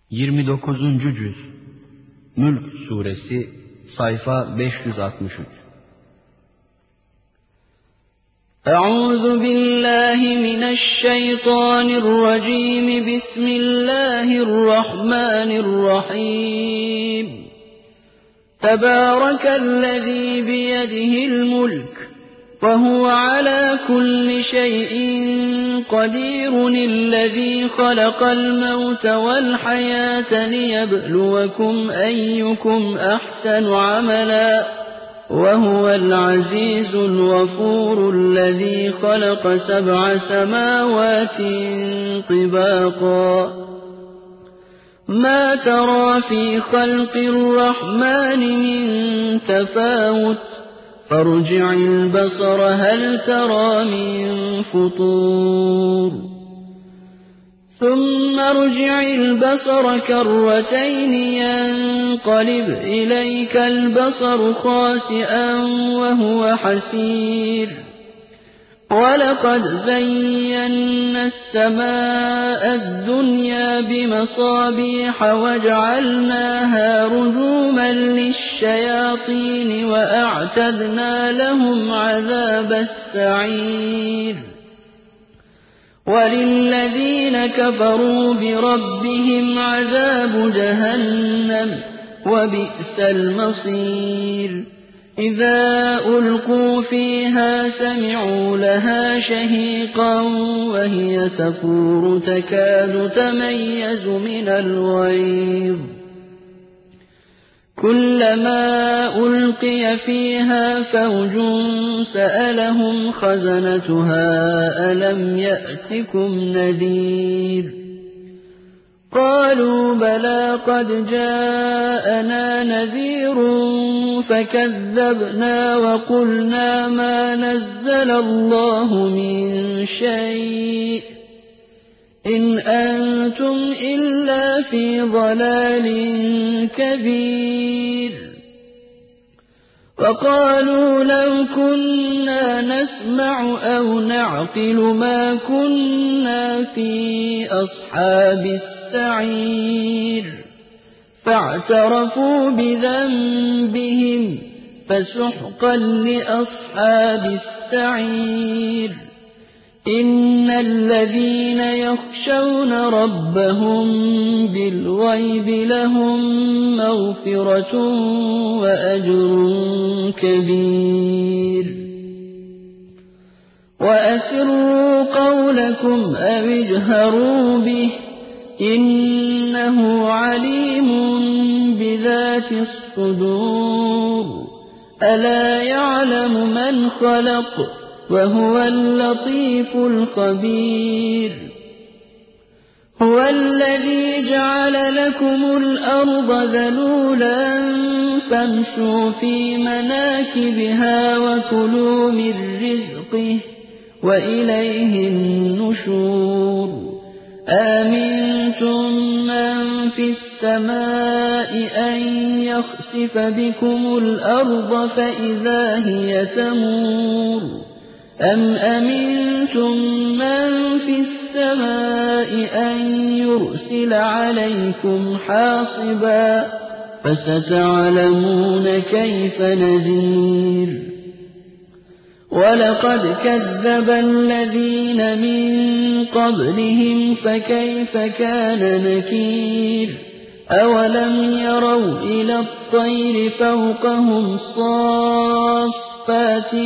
29. Cüz Mülk Suresi sayfa 563. Euzu billahi mineşşeytanirracim. Bismillahirrahmanirrahim. Tebârekellezî biyedihil mulk ve huve alâ kulli şeyin qadirun. Ellezî halakal mevte vel hayâte liyebluvekum eyyukum ahsenu amela. وهو العزيز الغفور الذي خلق 7 سماوات طباقا ما ترى في خلق الرحمن من تفاوت فارجع البصر هل ترى من فطور ثم ارجع البصر كرتين ينقلب إليك البصر خاسئا وهو حسير ولقد زينا السماء الدنيا بمصابيح وجعلناها رجوما للشياطين وأعتدنا لهم عذاب السعير وللذين كفروا بربهم عذاب جهنم وبئس المصير إذا ألقوا فيها سمعوا لها شهيقا وهي تفور تكاد تميز من الغيظ كلما ألقي فيها فوج سألهم خزنتها ألم يأتكم نذير قالوا بلى قد جاءنا نذير فكذبنا وقلنا ما نزل الله من شيء إن أنتم إلا في ضلال كبير وقالوا لو كنا نسمع أو نعقل ما كنا في أصحاب السعير فاعترفوا بذنبهم فسحقا لأصحاب السعير إن الذين يخشون ربهم بالغيب لهم مغفرة وأجر كبير وأسروا قولكم أو اجهروا به إنه عليم بذات الصدور ألا يعلم من خلق وهو اللطيف الخبير هو الذي جعل لكم الأرض ذلولا فامشوا في مناكبها وكلوا من رزقه وإليه النشور آمنتم من في السماء أن يخسف بكم الأرض فإذا هي تمور أم أمنتم من في السماء أن يرسل عليكم حاصبا فستعلمون كيف نذير ولقد كذب الذين من قبلهم فكيف كان نكير أولم يروا إلى الطير فوقهم صافات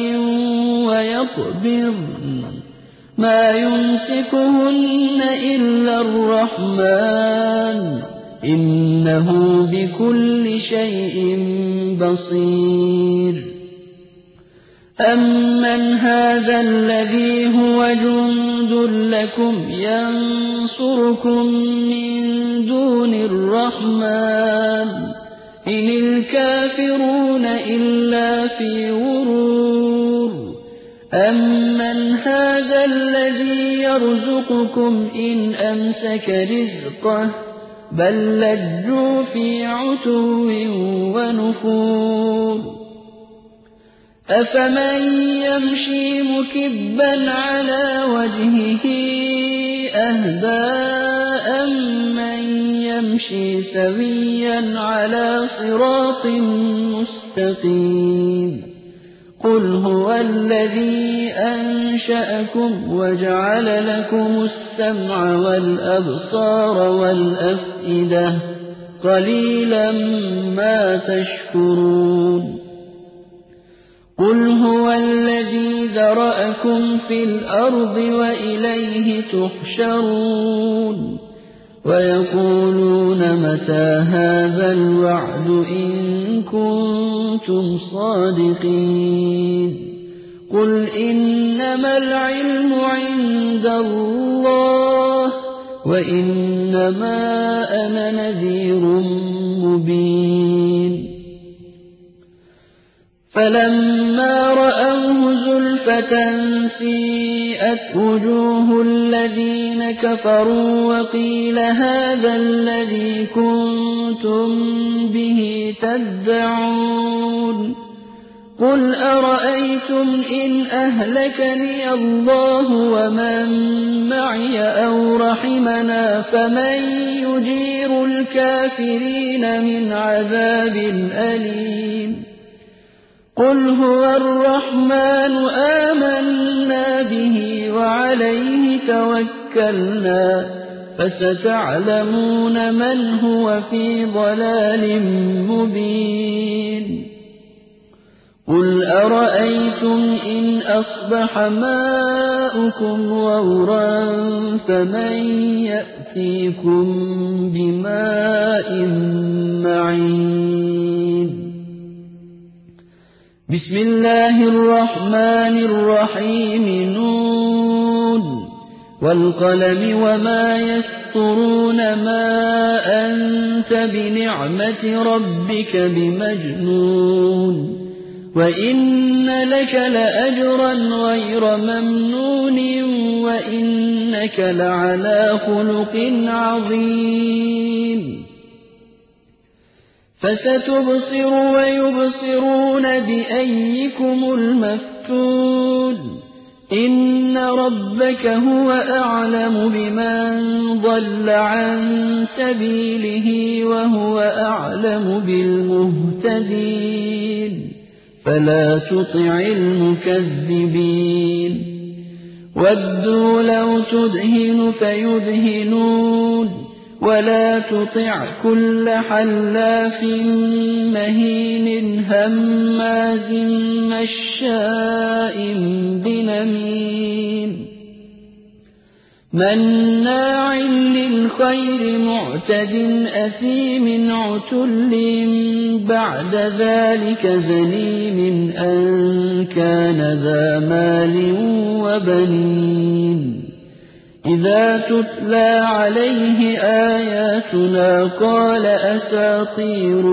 ويقبضن ما يمسكهن إلا الرحمن إنه بكل شيء بصير أمن هذا الذي هو جند لكم ينصركم من دون الرحمن إن الكافرون إلا في غرور أمن هذا الذي يرزقكم إن أمسك رزقه بل لجوا في عتو ونفور أفمن يمشي مكبا على وجهه أهدى أمن يمشي سويا على صراط مستقيم قل هو الذي أنشأكم وجعل لكم السمع والأبصار والأفئدة قليلا ما تشكرون قل هو الذي ذرأكم في الأرض وإليه تحشرون ويقولون متى هذا الوعد إن كنتم صادقين قل إنما العلم عند الله وإنما أنا نذير مبين فلما رأوه زلفة سيئت وجوه الذين كفروا وقيل هذا الذي كنتم به تدعون قل أرأيتم إن أهلكني الله ومن معي أو رحمنا فمن يجير الكافرين من عذاب أليم قل هو الرحمن آمنا به وعليه توكلنا فستعلمون من هو في ضلال مبين قل أرأيتم إن أصبح ماؤكم غورا فمن يأتيكم بماء معين بسم الله الرحمن الرحيم نون والقلم وما يسطرون ما أنت بنعمة ربك بمجنون وإن لك لأجرا غير ممنون وإنك لعلى خلق عظيم فستبصر ويبصرون بأيكم المفتون إن ربك هو أعلم بمن ضل عن سبيله وهو أعلم بالمهتدين فلا تطع المكذبين ودوا لو تدهن فيدهنون ولا تطع كل حلاف مهين هماز مشاء بنميم مناع للخير معتد أثيم عتل بعد ذلك زنيم أن كان ذا مال وبنين إذا تتلى عليه آياتنا قال أساطير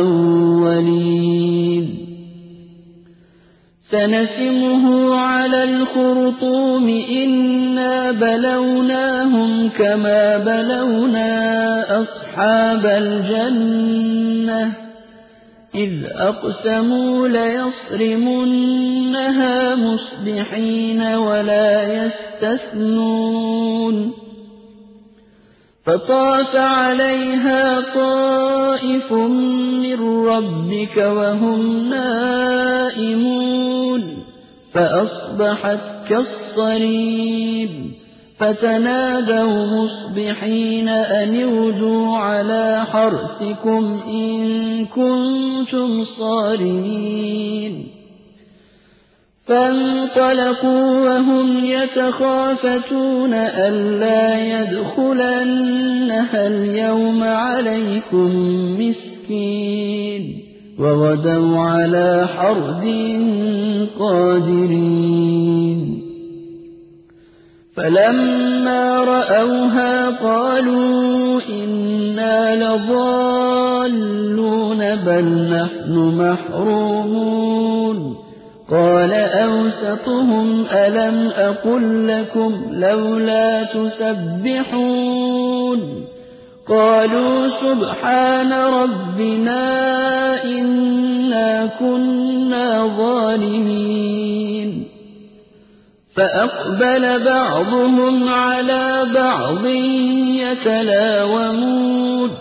الأولين سنسمه على الخرطوم إنا بلوناهم كما بلونا أصحاب الجنة إذ أقسموا ليصرمنها مصبحين ولا يستثنون فطاف عليها طائف من ربك وهم نائمون فأصبحت كالصريم فتنادوا مصبحين أن اغدوا على حرثكم إن كنتم صارمين فانطلقوا وهم يتخافتون ألا يدخلنها اليوم عليكم مسكين وغدوا على حرد قادرين فلما رأوها قالوا إنا لضالون بل نحن محرومون قال أوسطهم ألم أقل لكم لولا تسبحون قالوا سبحان ربنا إنا كنا ظالمين فأقبل بعضهم على بعض يتلاومون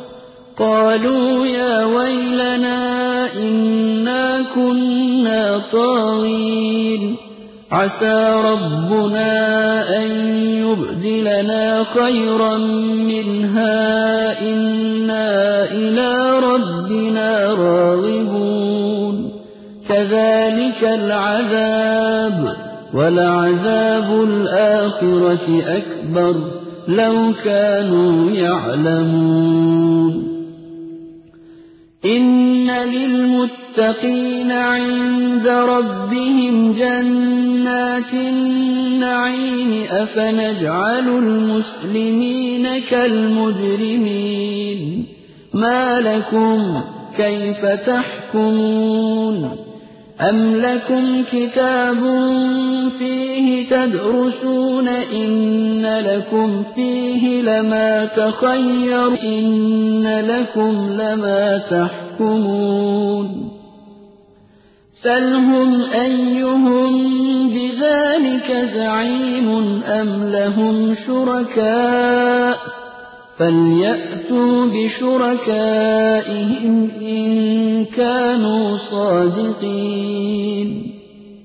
قالوا يا ويلنا إنا كنا طاغين عسى ربنا أن يبدلنا خيرا منها إنا إلى ربنا راغبون كذلك العذاب ولعذاب الآخرة أكبر لو كانوا يعلمون إن للمتقين عند ربهم جنات النعيم أفنجعل المسلمين كالمجرمين ما لكم كيف تحكمون أم لكم كتاب فيه تدرسون إن لكم فيه لما تخير إن لكم لما تحكمون سلهم أيهم بذلك زعيم أم لهم شركاء فليأتوا بشركائهم إن كانوا صادقين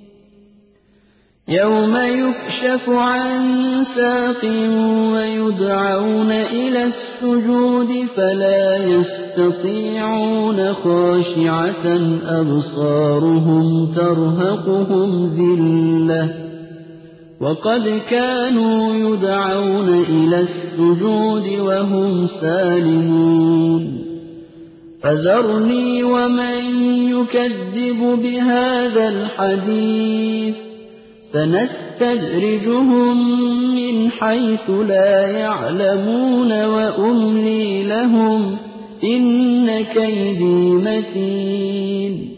يوم يكشف عن ساق ويدعون إلى السجود فلا يستطيعون خاشعة أبصارهم ترهقهم ذلة وقد كانوا يدعون إلى السجود وهم سالمون فذرني ومن يكذب بهذا الحديث سنستدرجهم من حيث لا يعلمون وأملي لهم إن كيدي متين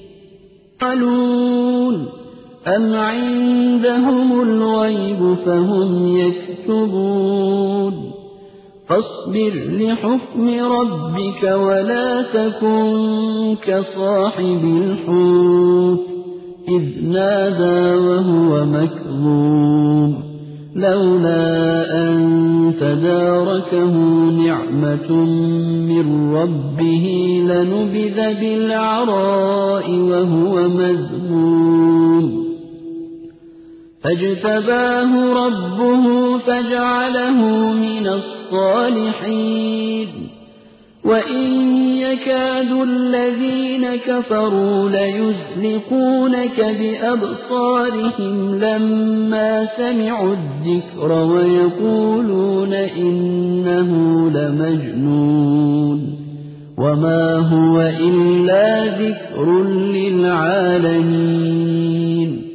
قالون أم عندهم الغيب فهم يكتبون فاصبر لحكم ربك ولا تكن كصاحب الحوت إذ نادى وهو مكظوم لولا أن تداركه نعمة من ربه لنبذ بالعراء وهو مذموم فاجتباه ربه فجعله من الصالحين وإن يكاد الذين كفروا ليزلقونك بأبصارهم لما سمعوا الذكر ويقولون إنه لمجنون وما هو إلا ذكر للعالمين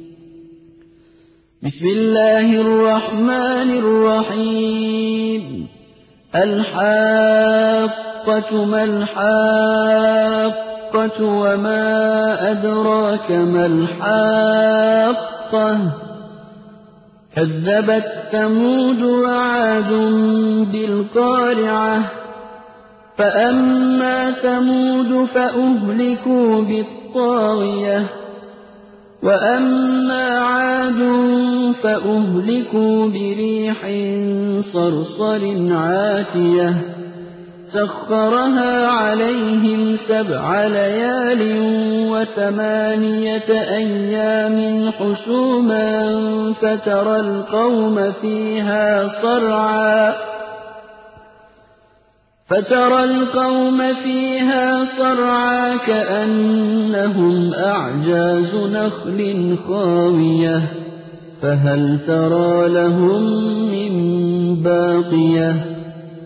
بسم الله الرحمن الرحيم الحاقة ما الحاقة وما أدراك ما الحاقة كذبت ثمود وعاد بالقارعة فأما ثمود فأهلكوا بالطاغية وأما عاد فأهلكوا بريح صرصر عاتية سخرها عليهم 7 ليال و8 أيام حسوما فترى القوم فيها صرعى كأنهم أعجاز نخل خاوية فهل ترى لهم من باقية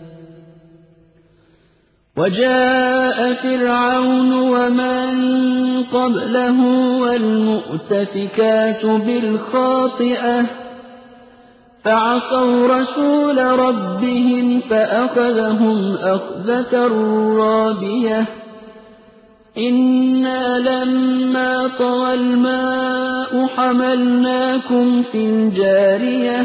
وجاء فرعون ومن قبله والمؤتفكات بالخاطئة فعصوا رسول ربهم فأخذهم أخذة رابية إنا لما طغى الماء حملناكم في الجارية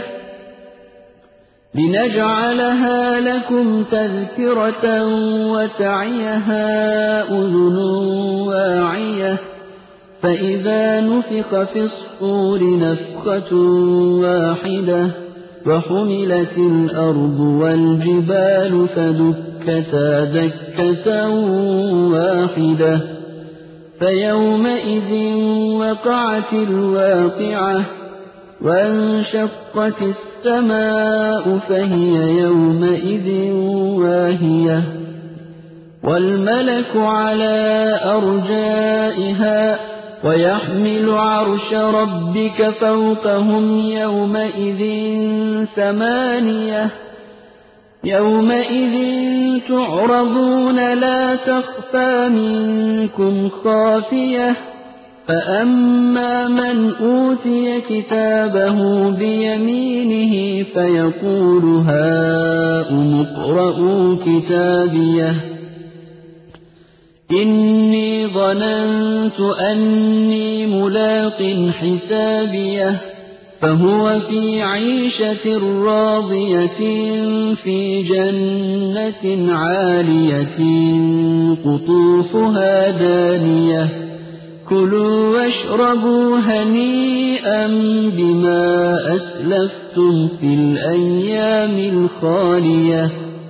لنجعلها لكم تذكرة وتعيها أذن واعية فإذا نفخ في الصور نفخة واحدة وحملت الأرض والجبال فدكتا فدكتا دكة واحدة فيومئذ وقعت الواقعة وانشقت السماء فهي يومئذ واهية والملك على أرجائها ويحمل عرش ربك فوقهم يومئذ تعرضون لا تخفى منكم خافية فأما من أوتي كتابه بيمينه فيقول هاؤم اقرءوا كتابيه إني ظننت أني ملاق حسابيه فهو في عيشة راضية في جنة عالية قطوفها دانية كلوا واشربوا هنيئا بما أسلفتم في الأيام الخالية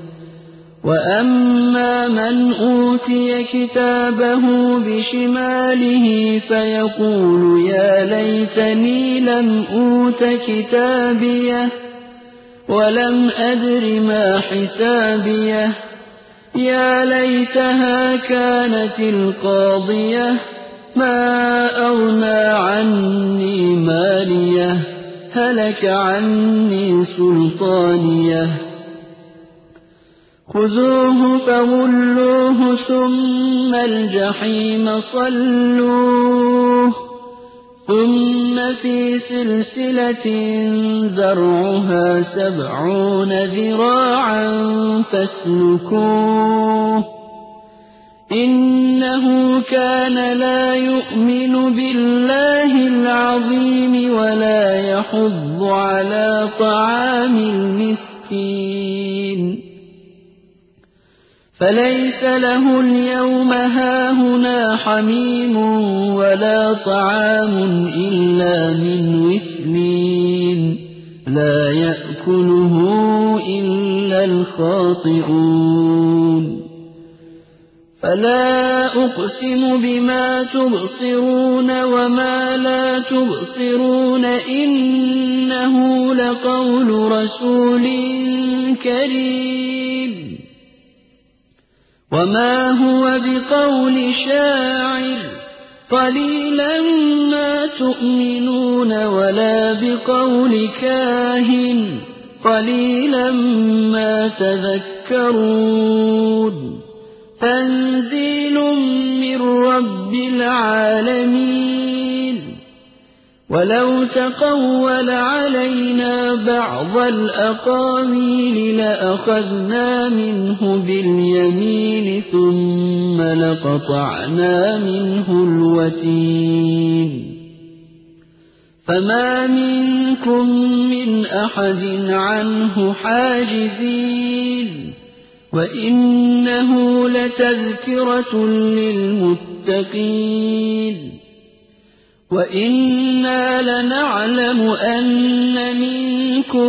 وأما من أوتي كتابه بشماله فيقول يا ليتني لم أوت كتابيه ولم أدر ما حسابيه يا ليتها كانت القاضية ما أغنى عني ماليه هلك عني سلطانيه خذوه فغلوه ثم الجحيم صلوه ثم في سلسلة ذرعها 70 ذراعا فاسلكوه إنه كان لا يؤمن بالله العظيم ولا يحض على طعام المسكين فليس له اليوم هاهنا حميم ولا طعام إلا من غسلين لا يأكله إلا الخاطئون فلا أقسم بما تبصرون وما لا تبصرون إنه لقول رسول كريم وما هو بقول شاعر قليلا ما تؤمنون ولا بقول كاهن قليلا ما تذكرون تنزيل من رب العالمين ولو تقول علينا بعض الأقاويل لأخذنا منه باليمين ثم لقطعنا منه الوتين فما منكم من أحد عنه حاجزين وإنه لتذكرة للمتقين وإنا لنعلم أن منكم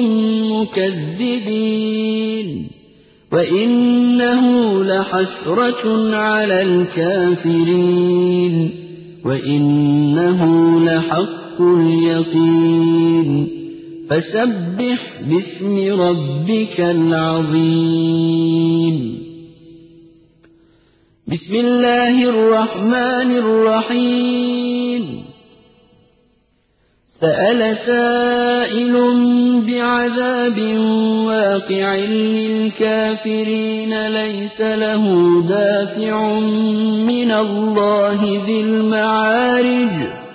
مكذبين وإنه لحسرة على الكافرين وإنه لحق اليقين فسبح باسم ربك العظيم بسم الله الرحمن الرحيم سأل سائل بعذاب واقع للكافرين ليس له دافع من الله ذي المعارج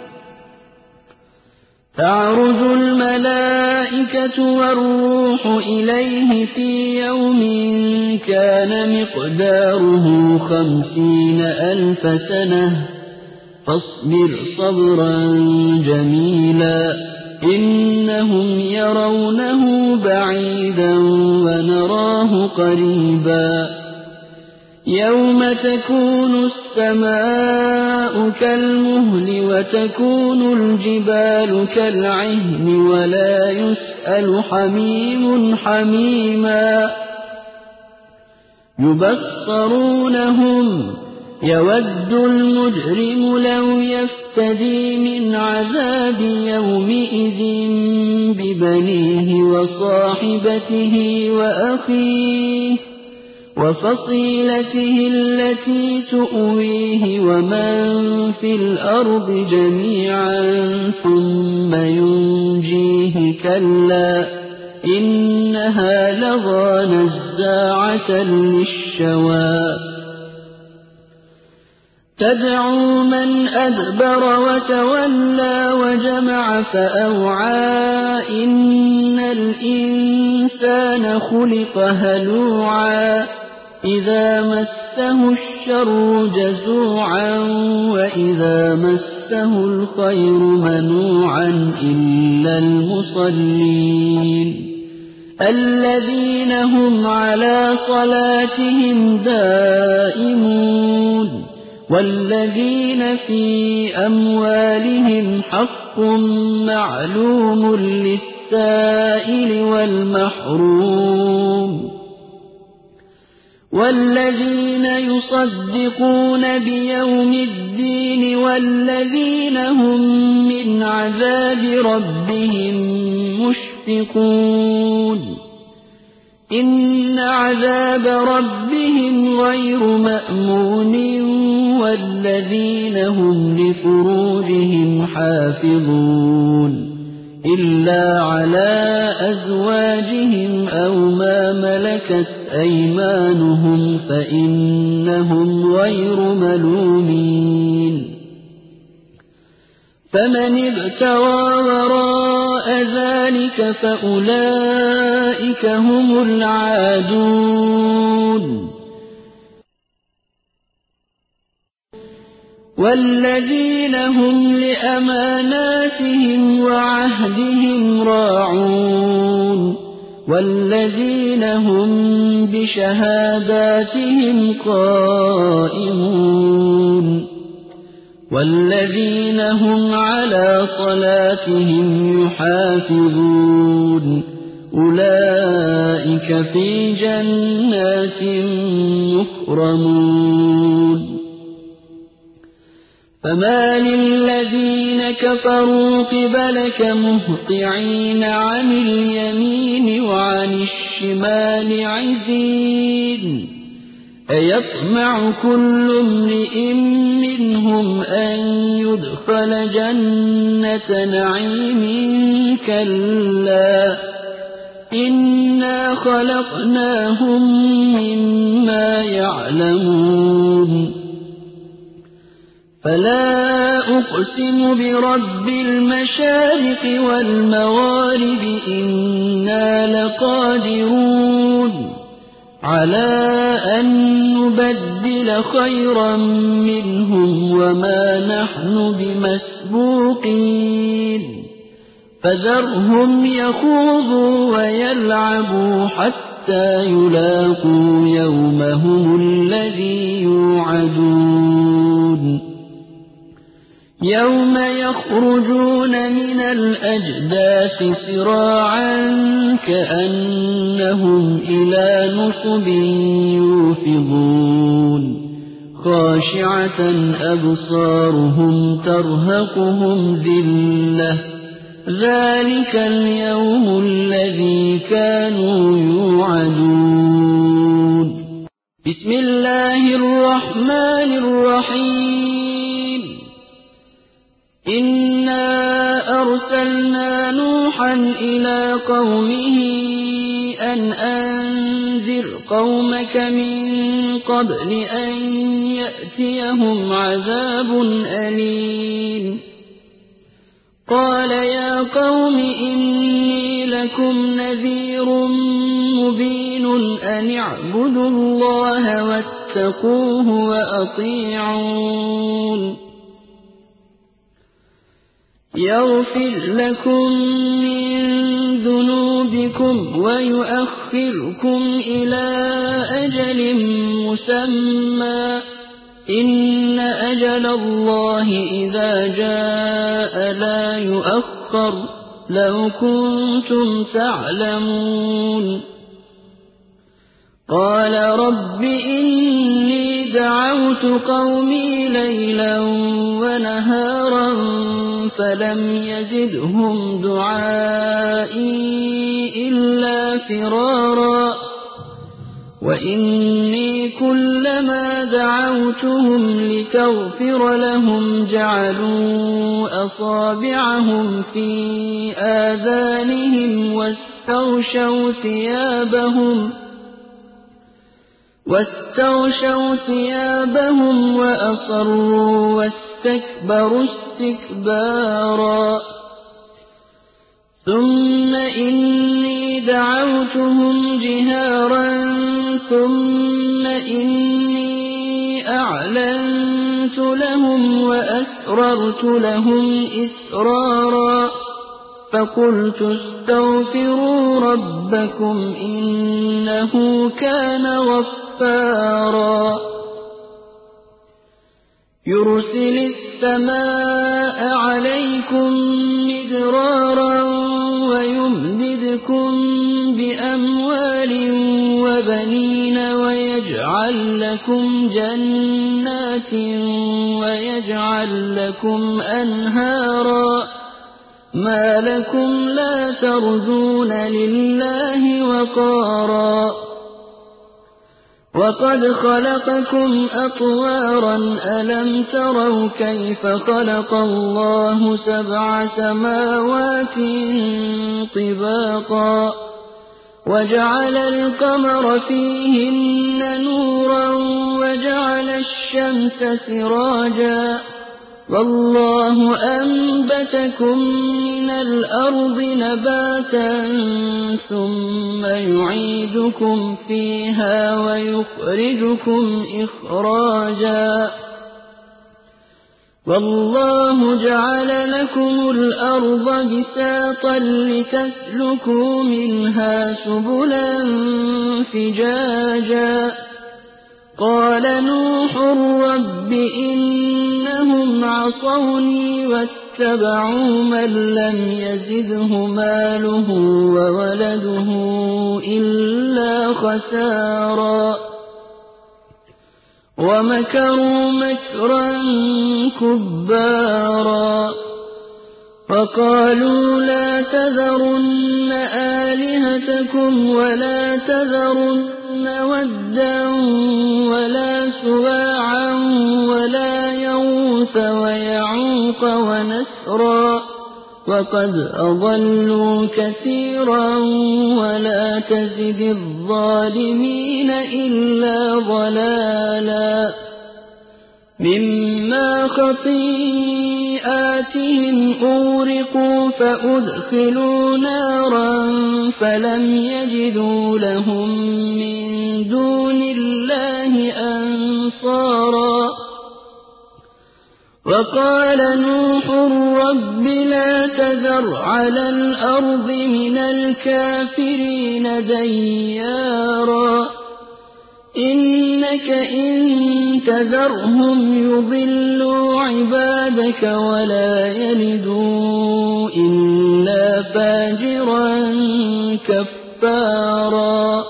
تعرج الملائكة والروح إليه في يوم كان مقداره 50,000 سنة فاصبر صبرا جميلا إنهم يرونه بعيدا ونراه قريبا يوم تكون السماء كالمهل وتكون الجبال كالعهن ولا يسأل حميم حميما يبصرونهم يود المجرم لو يفتدي من عذاب يومئذ ببنيه وصاحبته وأخيه وفصيلته التي تؤويه ومن في الأرض جميعا ثم ينجيه كلا إنها لظى نزاعة للشوى تدعو من أدبر وتولى وجمع فأوعى إن الإنسان خلق هلوعا إذا مسه الشر جزوعا وإذا مسه الخير منوعا إلا المصلين الذين هم على صلاتهم دائمون والذين في أموالهم حق معلوم للسائل والمحروم والذين يصدقون بيوم الدين والذين هم من عذاب ربهم مشفقون إن عذاب ربهم غير مأمون والذين هم لفروجهم حافظون إلا على أزواجهم أو ما ملكت أيمانهم فإنهم غير ملومين فمن ابتغى وراء ذلك فأولئك هم العادون والذين هم لأماناتهم وعهدهم راعون والذين هم بشهاداتهم قائمون والذين هم على صلاتهم يحافظون أولئك في جنات مكرمون فما للذين كفروا قبلك مهطعين عن اليمين وعن الشمال عزين أيطمع كل امرئ منهم أن يدخل جنة نعيم كلا إنا خلقناهم مما يعلمون فلا أقسم برب المشارق والمغارب إنا لقادرون على أن نبدل خيرا منهم وما نحن بمسبوقين فذرهم يخوضوا ويلعبوا حتى يلاقوا يومهم الذي يوعدون يوم يخرجون من الأجداث سراعا كأنهم إلى نصب يوفضون خاشعة أبصارهم ترهقهم ذلة ذلك اليوم الذي كانوا يوعدون بسم الله الرحمن الرحيم إنا أرسلنا نوحا إلى قومه أن أنذر قومك من قبل أن يأتيهم عذاب أليم قال يا قوم إني لكم نذير مبين أن اعبدوا الله واتقوه وأطيعون يغفر لكم من ذنوبكم ويؤخركم إلى أجل مسمى إن أجل الله إذا جاء لا يؤخر لو كنتم تعلمون قال رب إني دعوت قومي ليلا ونهارا فلم يزدهم دعائي إلا فرارا وإني كلما دعوتهم لتغفر لهم جعلوا أصابعهم في آذانهم واستغشوا ثيابهم وأصروا واستكبروا استكبارا ثم إني دعوتهم جهارا ثم إني أعلنت لهم وأسررت لهم إسرارا فقلت استغفروا ربكم إنه كان غفارا يرسل السماء عليكم مدرارا ويمددكم بأموال وبنين ويجعل لكم جنات ويجعل لكم أنهارا ما لكم لا ترجون لله وقارا وقد خلقكم أطوارا ألم تروا كيف خلق الله 7 سماوات طباقا وجعل القمر فيهن نورا وجعل الشمس سراجا والله أنبتكم من الأرض نباتا ثم يعيدكم فيها ويخرجكم إخراجا والله جعل لكم الأرض بساطا لتسلكوا منها سبلا فجاجا قال نوح رب إنهم عصوني واتبعوا من لم يزده ماله وولده إلا خسارا ومكروا مكرا كبارا فقالوا لا تذرن آلهتكم ولا تذرن ودا ولا سواعا ولا يغوث ويعوق ونسرا وقد أضلوا كثيرا ولا تزد الظالمين إلا ضلالا مما خطيئاتهم أغرقوا فأدخلوا نارا فلم يجدوا لهم من دون الله أنصارا وقال نوح رب لا تذر على الأرض من الكافرين ديارا إنك إن تذرهم يضلوا عبادك ولا يلدوا إلا فاجرا كفارا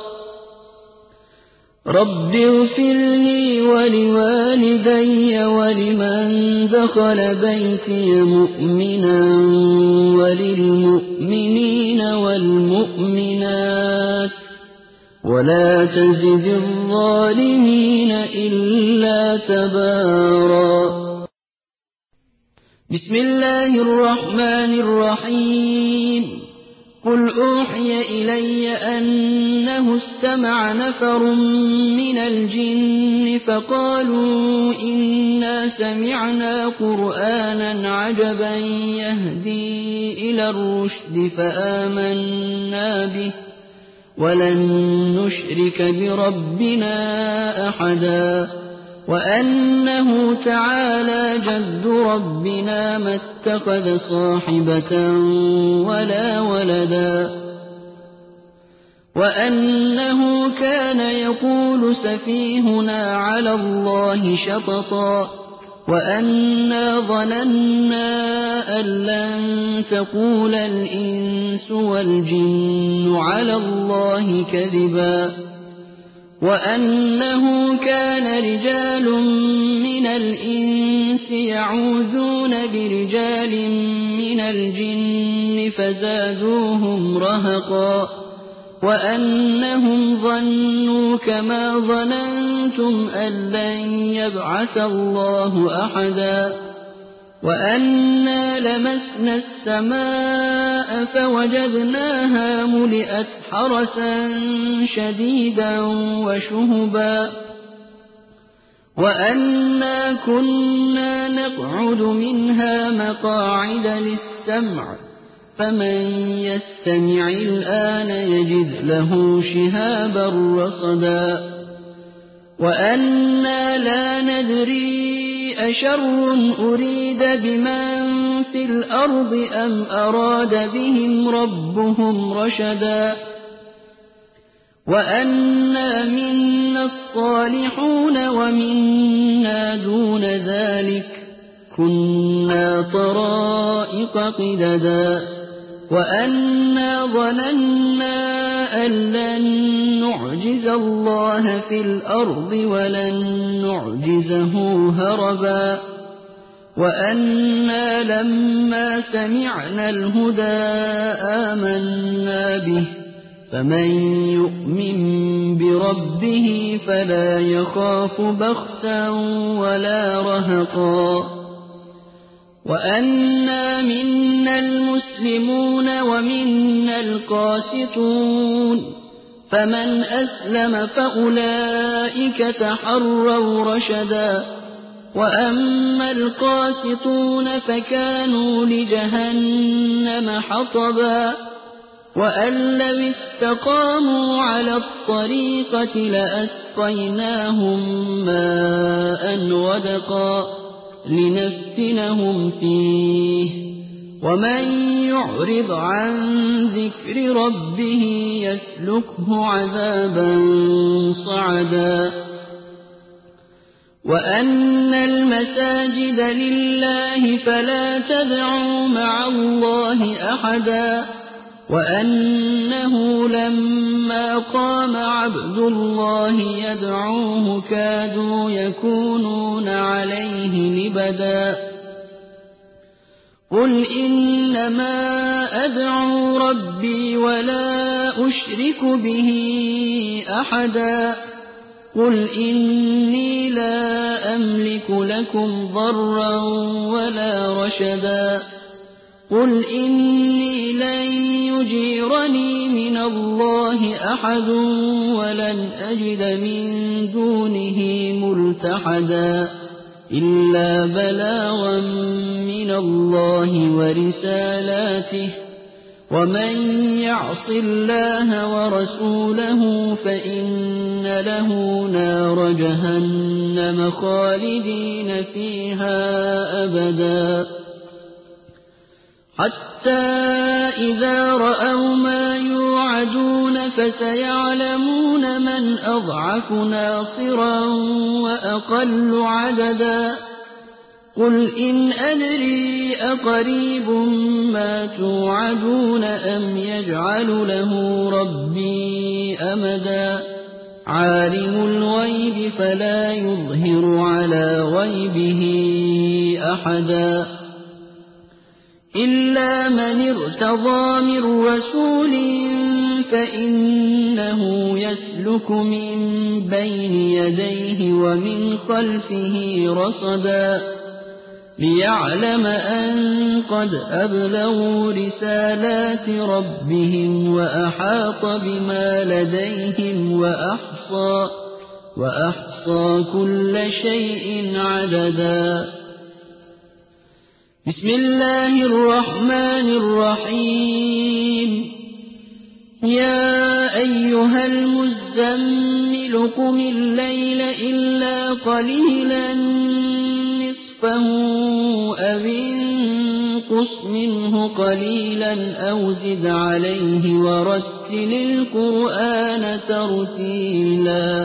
رب اغفر لي ولوالدي ولمن دخل بيتي مؤمنا وللمؤمنين والمؤمنات ولا تزد الظالمين إلا تبارا بسم الله الرحمن الرحيم قل أوحي إلي أنه استمع نفر من الجن فقالوا إنا سمعنا قرآنا عجبا يهدي إلى الرشد فآمنا به ولن نشرك بربنا أحدا وأنه تعالى جد ربنا ما اتخذ صاحبة ولا ولدا وأنه كان يقول سفيهنا على الله شططا وأنا ظننا أن لن تقول الإنس والجن على الله كذبا وأنه كان رجال من الإنس يعوذون برجال من الجن فزادوهم رهقا وأنهم ظنوا كما ظننتم أن لن يبعث الله أحدا وأنا لمسنا السماء فوجدناها ملئت حرسا شديدا وشهبا وأنا كنا نقعد منها مقاعد للسمع فمن يستمع الآن يجد له شهابا رصدا وأنا لا ندري أشر أريد بمن في الأرض أم أراد بهم ربهم رشدا وأنا منا الصالحون ومنا دون ذلك كنا طرائق قددا وأنا ظننا أن لن نعجز الله في الأرض ولن نعجزه هربا وأنا لما سمعنا الهدى آمنا به فمن يؤمن بربه فلا يخاف بخسا ولا رهقا وأنا منا المسلمون ومنا القاسطون فمن أسلم فأولئك تحروا رشدا وأما القاسطون فكانوا لجهنم حطبا وأن لو استقاموا على الطريقة لأسقيناهم ماء غدقا لنفتنهم فيه ومن يعرض عن ذكر ربه يسلكه عذابا صعدا وأن المساجد لله فلا تدعوا مع الله أحدا وأنه لما قام عبد الله يدعوه كادوا يكونون عليه لبدا قل إنما أدعو ربي ولا أشرك به أحدا قل إني لا أملك لكم ضرا ولا رشدا قل إني لن يجيرني من الله أحد ولن أجد من دونه ملتحدا إلا بلاغا من الله ورسالاته ومن يعص الله ورسوله فإن له نار جهنم خالدين فيها أبدا حتى إذا رأوا ما يوعدون فسيعلمون من أضعف ناصرا وأقل عددا قل إن أدري أقريب ما توعدون أم يجعل له ربي أمدا عالم الغيب فلا يظهر على غيبه أحدا إلا من ارتضى من رسول فإنه يسلك من بين يديه ومن خلفه رصدا ليعلم أن قد أبلغوا رسالات ربهم وأحاط بما لديهم وأحصى كل شيء عددا بسم الله الرحمن الرحيم يا أيها المزمل قم الليل إلا قليلا نصفه أو انقص منه قليلا أو زد عليه ورتل القرآن ترتيلا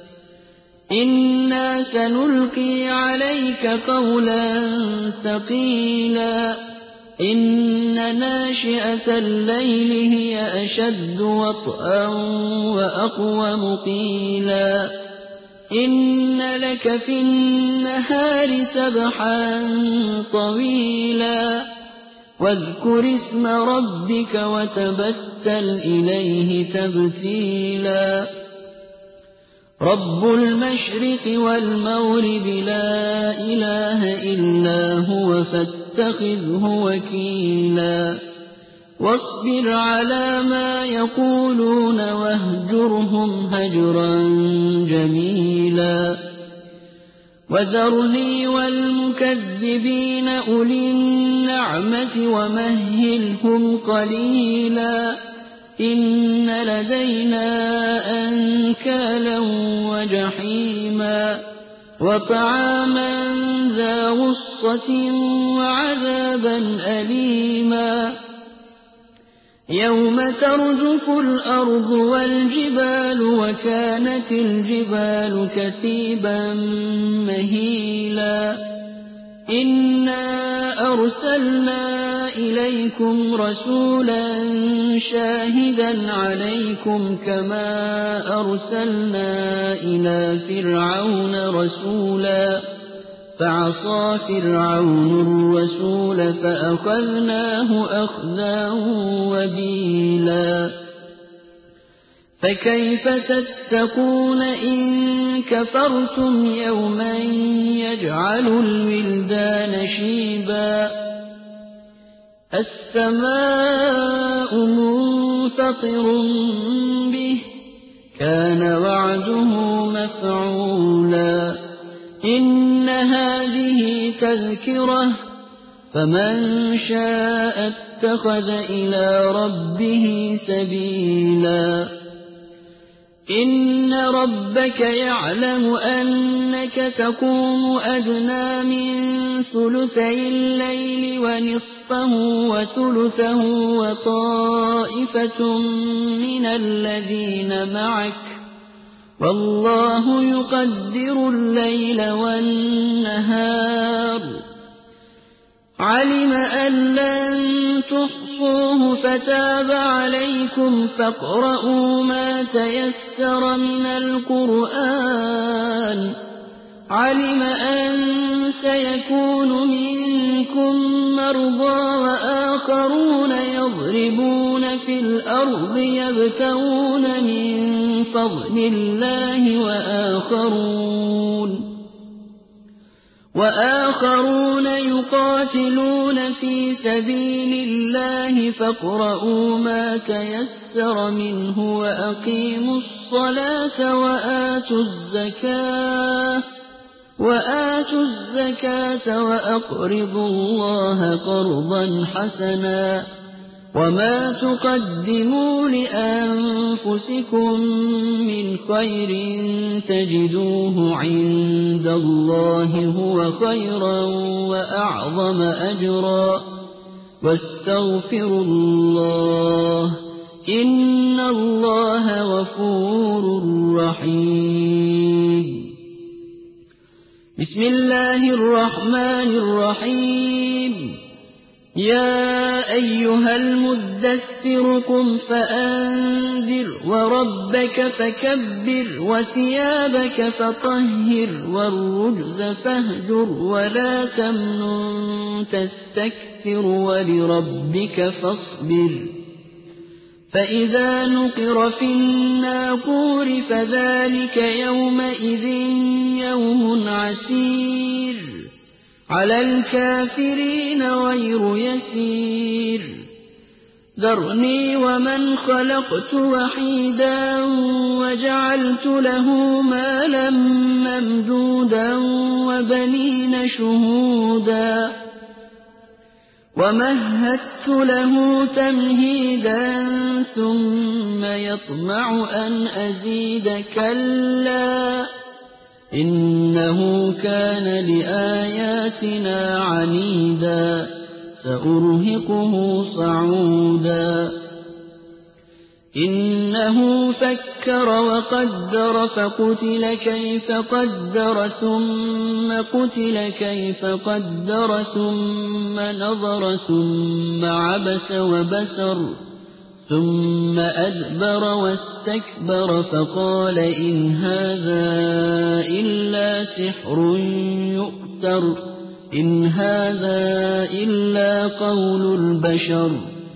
إنا سنلقي عليك قولا ثقيلا إن ناشئة الليل هي أشد وطئا وأقوم قيلا إن لك في النهار سبحا طويلا واذكر اسم ربك وتبتل إليه تبتيلا رب المشرق والمغرب لا إله إلا هو فاتخذه وكيلا واصبر على ما يقولون واهجرهم هجرا جميلا وذرني والمكذبين أولي النعمة ومهلهم قليلا إن لدينا أنكالا وجحيما وطعاما ذا غصة وعذابا أليما يوم ترجف الأرض والجبال وكانت الجبال كثيبا مهيلا إنا أرسلنا إليكم رسولا شاهدا عليكم كما أرسلنا إلى فرعون رسولا فعصى فرعون الرسول فأخذناه أخذا وبيلا فكيف تتقون إن كفرتم يوما يجعل الولدان شيبا السماء منفطر به كان وعده مفعولا إن هذه تذكرة فمن شاء اتخذ إلى ربه سبيلا إن ربك يعلم أنك تقوم أدنى من ثلثي الليل ونصفه وثلثه وطائفة من الذين معك والله يقدر الليل والنهار علم أن لن تحصوه فتاب عليكم فاقرؤوا ما تيسر من القرآن علم أن سيكون منكم مرضى وآخرون يضربون في الأرض يبتغون من فضل الله وآخرون يقاتلون في سبيل الله فاقرؤوا ما تيسر منه وأقيموا الصلاة وآتوا الزكاة وأقرضوا الله قرضا حسنا وما تقدموا لأنفسكم من خير تجدوه عند الله هو خيرا وأعظم أجرا واستغفروا الله إن الله غفور رحيم بسم الله الرحمن الرحيم يا أيها المدثر قم فأنذر وربك فكبر وثيابك فطهر والرجز فاهجر ولا تمنن تستكثر ولربك فاصبر فإذا نقر في الناقور فذلك يومئذ يوم عسير على الكافرين غير يسير ذرني ومن خلقت وحيدا وجعلت له مالا ممدودا وبنين شهودا ومهدت له تمهيدا ثم يطمع أن أزيد كلا إنه كان لآياتنا عنيدا سأرهقه صعودا إنه فكر وقدر فقتل كيف قدر ثم قتل كيف قدر ثم نظر ثم عبس وبسر ثم أدبر واستكبر فقال إن هذا إلا سحر يؤثر إن هذا إلا قول البشر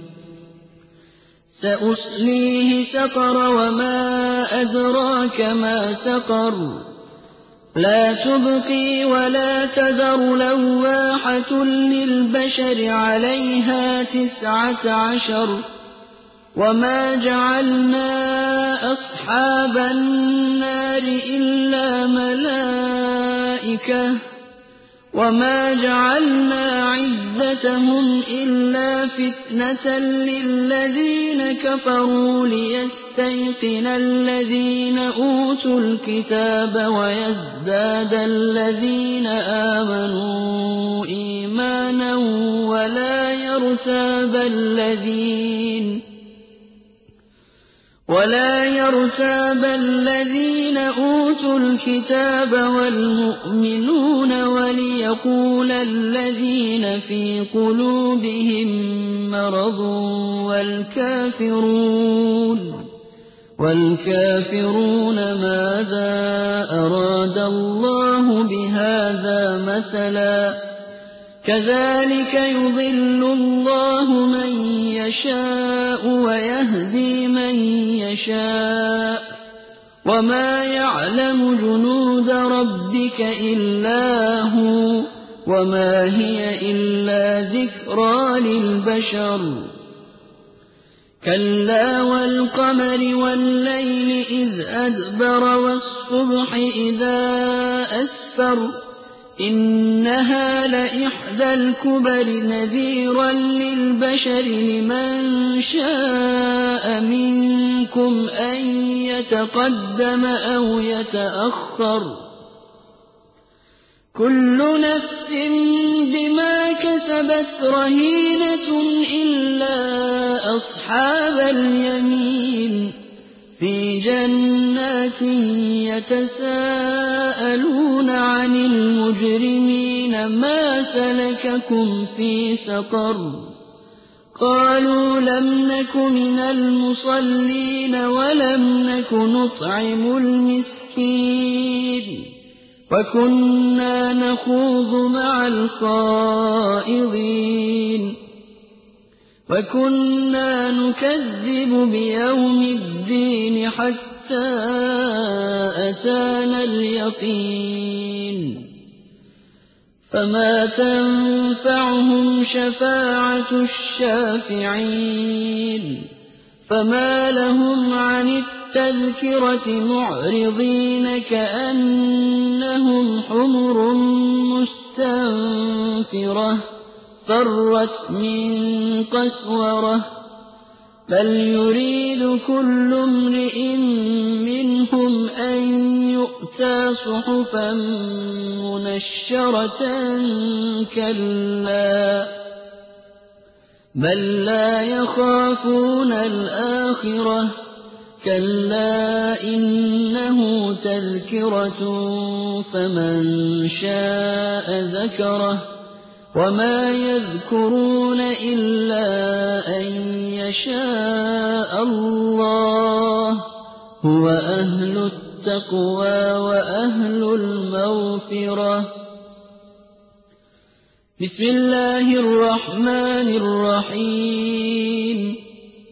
سأصليه سقر وما أدراك ما سقر لا تبقي ولا تذر لواحة للبشر عليها 19 وما جعلنا أصحاب النار إلا ملائكة وما جعلنا عدتهم إلا فتنة للذين كفروا ليستيقن الذين أوتوا الكتاب ويزداد الذين آمنوا إيمانا ولا يرتاب الذين أوتوا الكتاب والمؤمنون وليقول الذين في قلوبهم مرض والكافرون ماذا أراد الله بهذا مثلا كذلك يضل الله من يشاء ويهدي من يشاء وما يعلم جنود ربك إلا هو وما هي إلا ذكرى للبشر كلا والقمر والليل إذ أدبر والصبح إذا أسفر إنها لإحدى الكبر نذيرا للبشر لمن شاء منكم أن يتقدم أو يتأخر كل نفس بما كسبت رهينة إلا أصحاب اليمين في جنات يتساءلون عن المجرمين ما سلككم في سقر قالوا لم نك من المصلين ولم نك نطعم المسكين وكنا نخوض مع الخائضين وكنا نكذب بيوم الدين حتى أتانا اليقين فما تنفعهم شفاعة الشافعين فما لهم عن التذكرة معرضين كأنهم حمر مستنفرة فرت من قسورة بل يريد كل امرئ منهم أن يؤتى صحفا منشرة كلا بل لا يخافون الآخرة كلا إنه تذكرة فمن شاء ذكره وما يذكرون إلا أن يشاء الله هو أهل التقوى وأهل المغفرة بسم الله الرحمن الرحيم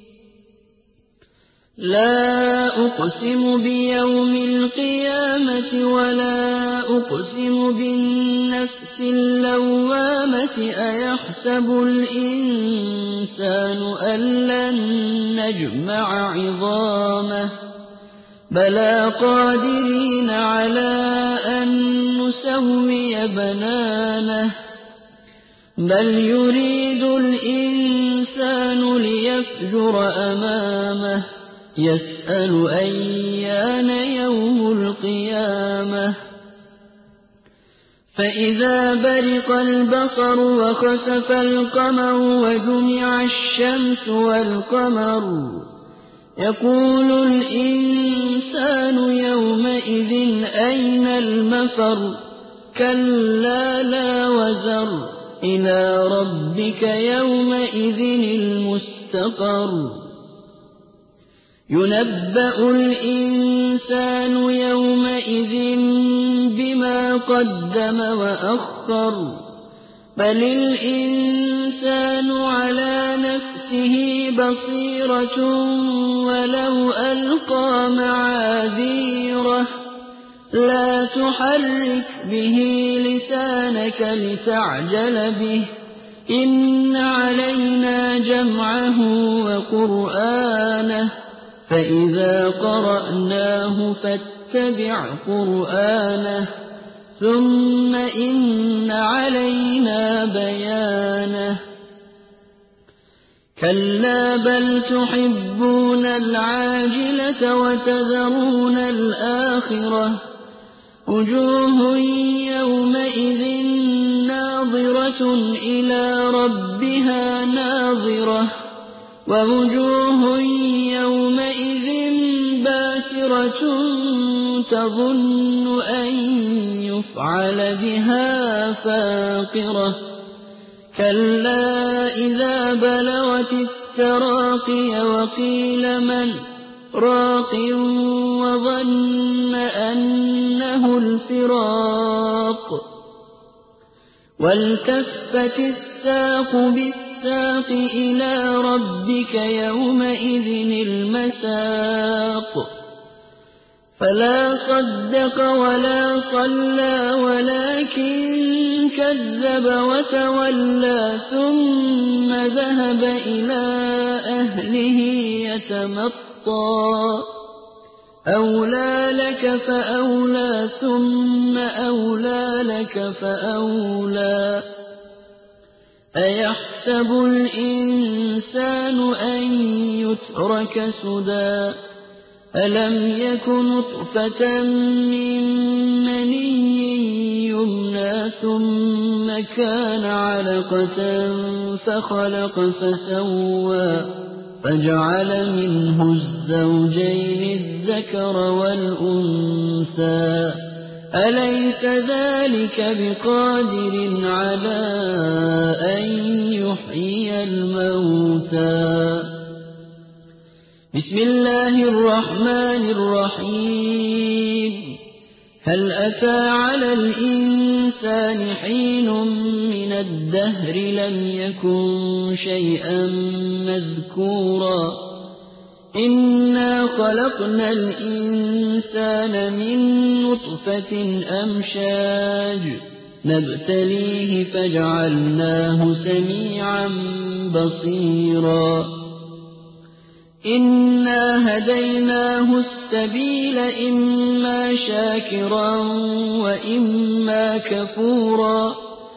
لا أقسم بيوم القيامة ولا أقسم بالنفس اللوامة أيحسب الإنسان أن لن نجمع عظامه بلى قادرين على أن نسوي بنانه بل يريد الإنسان ليفجر أمامه يسأل أيان يوم القيامة فإذا برق البصر وخسف القمر وجمع الشمس والقمر يقول الإنسان يومئذ أين المفر كلا لا وزر إلى ربك يومئذ المستقر ينبأ الإنسان يومئذ بما قدم وأخر بل الإنسان على نفسه بصيرة ولو ألقى معاذيره لا تحرك به لسانك لتعجل به إن علينا جمعه وقرآنه فإذا قرأناه فاتبع قرآنه ثم إن علينا بيانه كلا بل تحبون العاجلة وتذرون الآخرة وجوه يومئذ ناظرة إلى ربها ناظرة ووجوه يومئذ باسرة تظن أن يفعل بها فاقرة كلا إذا بلغت التراقي وقيل من راق وظن أنه الفراق والتفت الساق بالساق إلى ربك يومئذ المساق فلا صدق ولا صلى ولكن كذب وتولى ثم ذهب إلى أهله يتمطى أولى لك فأولى ثم أولى لك فأولى أيحسب الإنسان أن يترك سدى ألم يك نطفة من مني يمنى ثم كان علقة فخلق فسوى فجعل منه الزوجين الذكر والأنثى أليس ذلك بقادر على أن يحيي الموتى بسم الله الرحمن الرحيم هل أتى على الإنسان حين من الدهر لم يكن شيئا مذكورا إنا خلقنا الإنسان من نطفة أمشاج نبتليه فجعلناه سميعا بصيرا إنا هديناه السبيل إما شاكرا وإما كفورا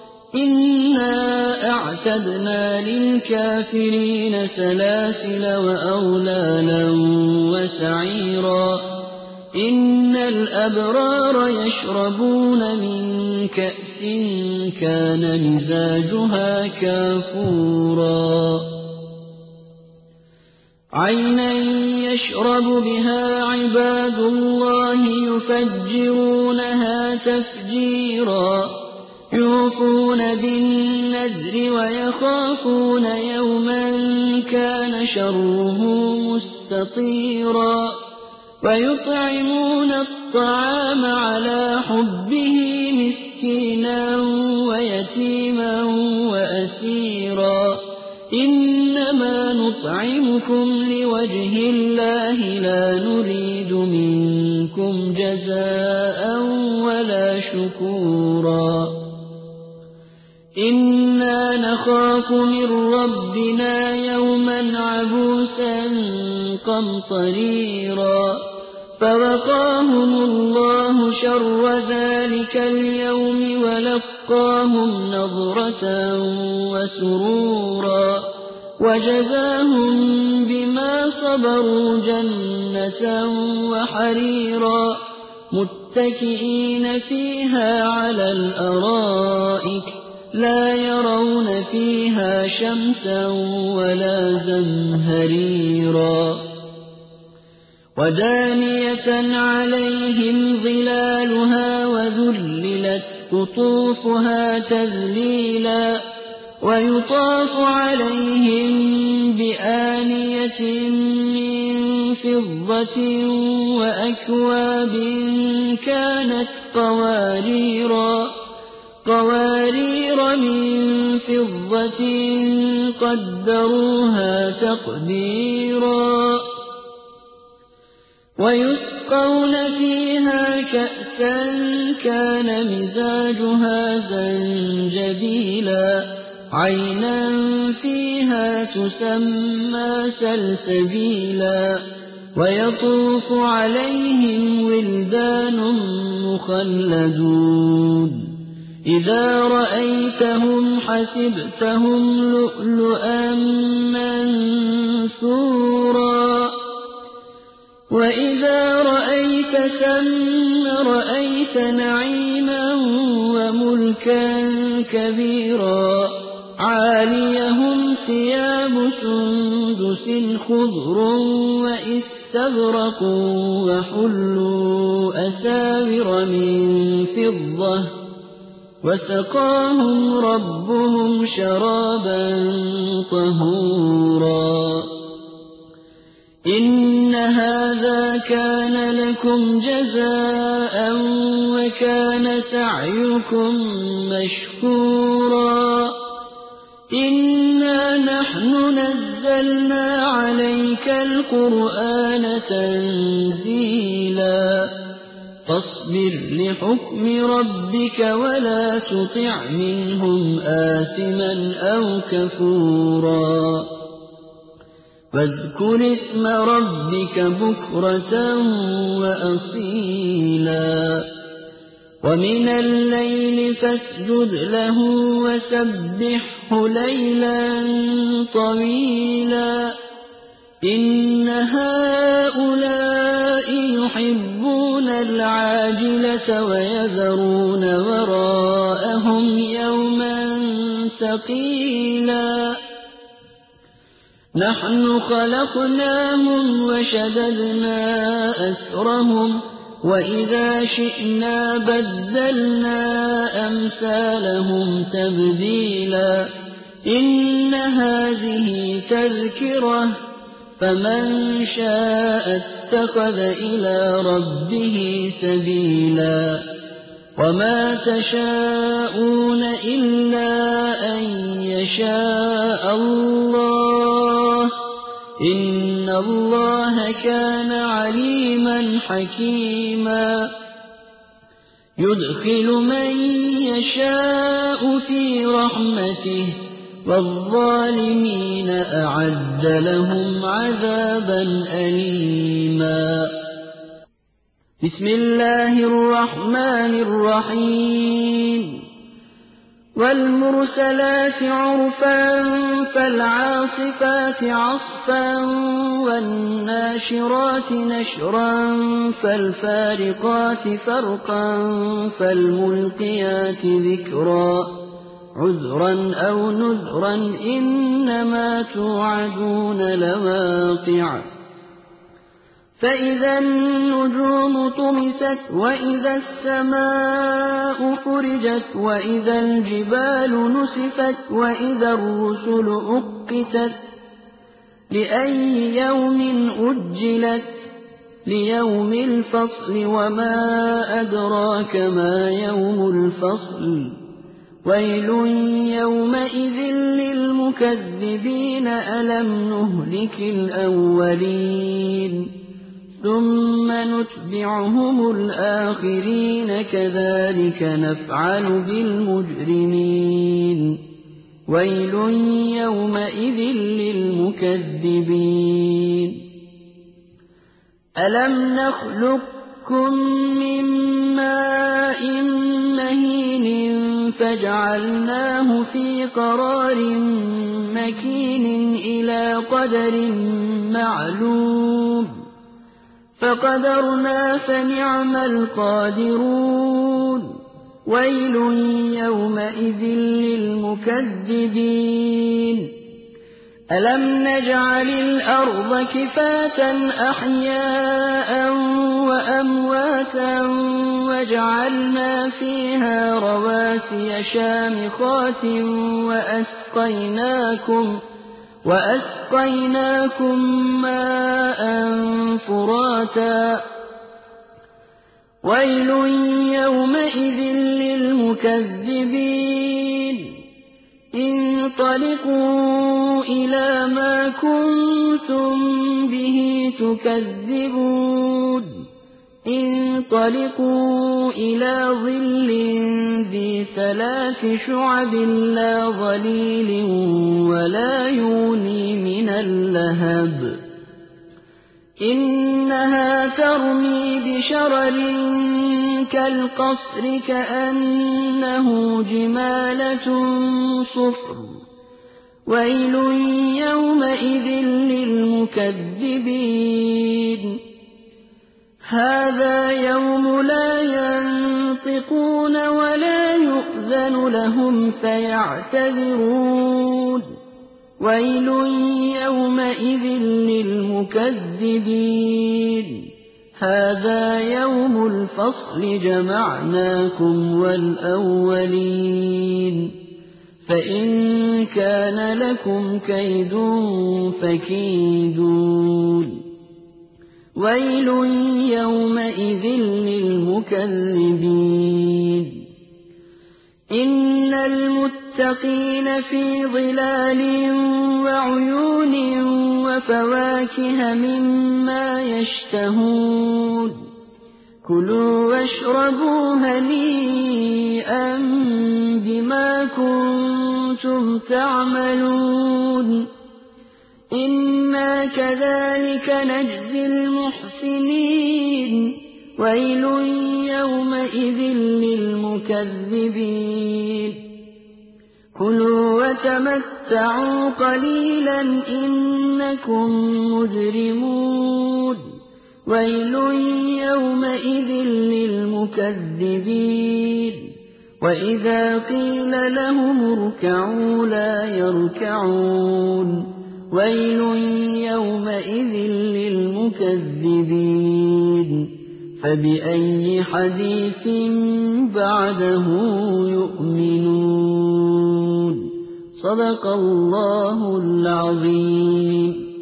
إنا أعتدنا للكافرين سلاسل وأغلالا وسعيرا إن الأبرار يشربون من كأس كان مزاجها كافورا عينا يشرب بها عباد الله يفجرونها تفجيرا يوفون بالنذر ويخافون يوما كان شره مستطيرا ويطعمون الطعام على حبه مسكينا ويتيما وأسيرا إنما نطعمكم لوجه الله لا نريد منكم جزاء ولا شكورا إنا نخاف من ربنا يوما عبوسا قمطريرا فوقاهم الله شر ذلك اليوم ولقاهم نضرة وسرورا وجزاهم بما صبروا جنة وحريرا متكئين فيها على الأرائك لا يرون فيها شمسا ولا زمهريرا ودانية عليهم ظلالها وذللت قطوفها تذليلا ويطاف عليهم بآنية من فضة وأكواب كانت قوارير من فضة قدروها تقديرا ويسقون فيها كأسا كان مزاجها زنجبيلا عينا فيها تسمى سلسبيلا ويطوف عليهم ولدان مخلدون إذا رأيتهم حسبتهم لؤلؤا منثورا وإذا رأيت ثم رأيت نعيما وملكا كبيرا عاليهم ثياب سندس خضر وإستبرق وحلوا أساور من فضة وسقاهم ربهم شرابا طهورا إن هذا كان لكم جزاء وكان سعيكم مشكورا إنا نحن نزلنا عليك القرآن تنزيلا فاصبر لحكم ربك ولا تطع منهم آثما أو كفورا واذكر اسم ربك بكرة وأصيلا ومن الليل فاسجد له وسبحه ليلا طويلا إن هؤلاء يحبون العاجلة ويذرون وراءهم يوما ثقيلا نحن خلقناهم وشددنا أسرهم وإذا شئنا بدلنا أمثالهم تبديلا إن هذه تذكرة فمن شاء اتخذ إلى ربه سبيلا وما تشاءون إلا أن يشاء الله إن الله كان عليما حكيما يدخل من يشاء في رحمته والظالمين أعد لهم عذابا أليما بسم الله الرحمن الرحيم والمرسلات عرفا فالعاصفات عصفا والناشرات نشرا فالفارقات فرقا فالملقيات ذكرا عذرا أو نذرا إنما توعدون لواقع فإذا النجوم طمست وإذا السماء فرجت وإذا الجبال نسفت وإذا الرسل أقتت لأي يوم أجلت ليوم الفصل وما أدراك ما يوم الفصل ويل يومئذ للمكذبين ألم نهلك الأولين ثم نتبعهم الآخرين كذلك نفعل بالمجرمين ويل يومئذ للمكذبين ألم نخلقكم من ماء مهين فجعلناه في قرار مكين إلى قدر معلوم فقدرنا فنعم القادرون ويل يومئذ للمكذبين أَلَمْ نَجْعَلِ الْأَرْضَ كِفَاتًا أَحْيَاءً وَأَمْوَاتًا وَجَعَلْنَا فِيهَا رَوَاسِيَ شَامِخَاتٍ وَأَسْقَيْنَاكُم مَّاءً فُرَاتًا وَيْلٌ يَوْمَئِذٍ لِّلْمُكَذِّبِينَ انطَلِقُوا إِلَىٰ مَا كُنتُم بِهِ تُكَذِّبُونَ انطَلِقُوا إِلَىٰ ظِلٍّ ذِي 3 شُعَبٍ لَّا ظَلِيلٍ وَلَا يُغْنِي مِنَ اللَّهَبِ إِنَّهَا تَرْمِي بِشَرَرٍ كَالْقَصْرِ كَأَنَّهُ جِمَالَتٌ صُفْرٌ وَيْلٌ يَوْمَئِذٍ لِّلْمُكَذِّبِينَ هَٰذَا يَوْمُ لَا يَنطِقُونَ وَلَا يُؤْذَنُ لَهُمْ فَيَعْتَذِرُونَ وَيْلٌ يَوْمَئِذٍ لِّلْمُكَذِّبِينَ هَٰذَا يَوْمُ الْفَصْلِ جَمَعْنَاكُمْ وَالْأَوَّلِينَ فَإِن كَانَ لَكُمْ كَيْدٌ فَكِيدُونِ وَيْلٌ يَوْمَئِذٍ لِّلْمُكَذِّبِينَ إِنَّ الْمُتَّقِينَ فِي ظِلَالٍ وَعُيُونٍ وَفَوَاكِهَ مِمَّا يَشْتَهُونَ كُلُوا وَاشْرَبُوا هَنِيئًا بِمَا كُنتُمْ تَعْمَلُونَ إِنَّا كَذَٰلِكَ نَجْزِي الْمُحْسِنِينَ وَيْلٌ يَوْمَئِذٍ لِّلْمُكَذِّبِينَ كُلُوا وَتَمَتَّعُوا قَلِيلًا إِنَّكُم مُّجْرِمُونَ وَيْلٌ يَوْمَئِذٍ لِّلْمُكَذِّبِينَ وَإِذَا قِيلَ لَهُمُ ارْكَعُوا لَا يَرْكَعُونَ وَيْلٌ يَوْمَئِذٍ لِّلْمُكَذِّبِينَ فَبِأَيِّ حَدِيثٍ بَعْدَهُ يُؤْمِنُونَ صدق الله العظيم.